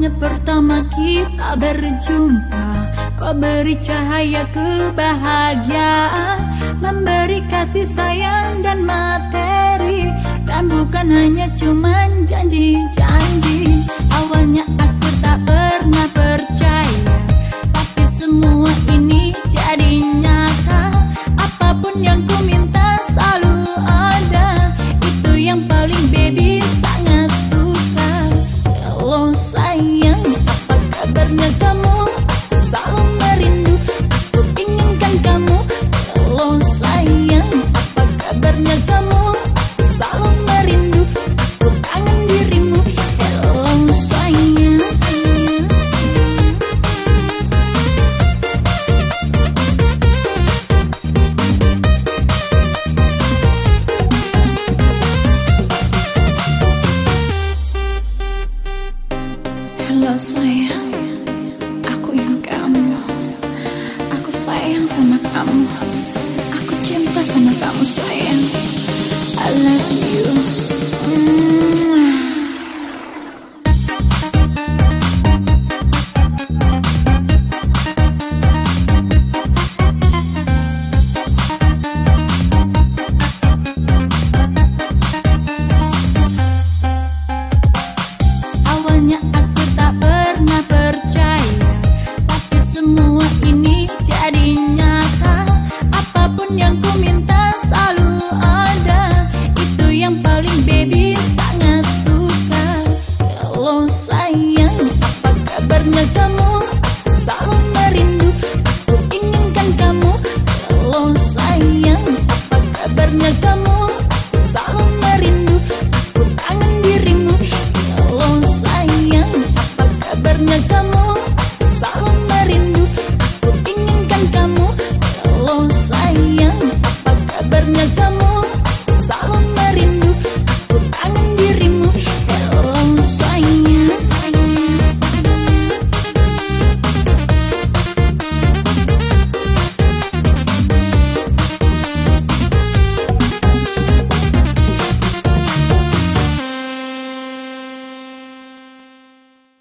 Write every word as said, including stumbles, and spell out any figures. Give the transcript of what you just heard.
Awalnya pertama kita berjumpa, kau beri cahaya kebahagiaan, memberi kasih sayang dan materi, dan bukan hanya cuman janji-janji. Awalnya aku tak pernah percaya, tapi semua ini jadi nyata. Apapun yang ku minta selalu ada, itu yang paling baby sangat suka. Kalau sayang, apa kabarnya kamu? Aku selalu merindu, aku inginkan kamu. Kalau sayang, apa kabarnya kamu? Aku selalu merindu, aku kangen dirimu. Hello sayang. Halo sayang, aku yang kamu. Aku sayang sama kamu. Aku cinta sama kamu sayang. I love you.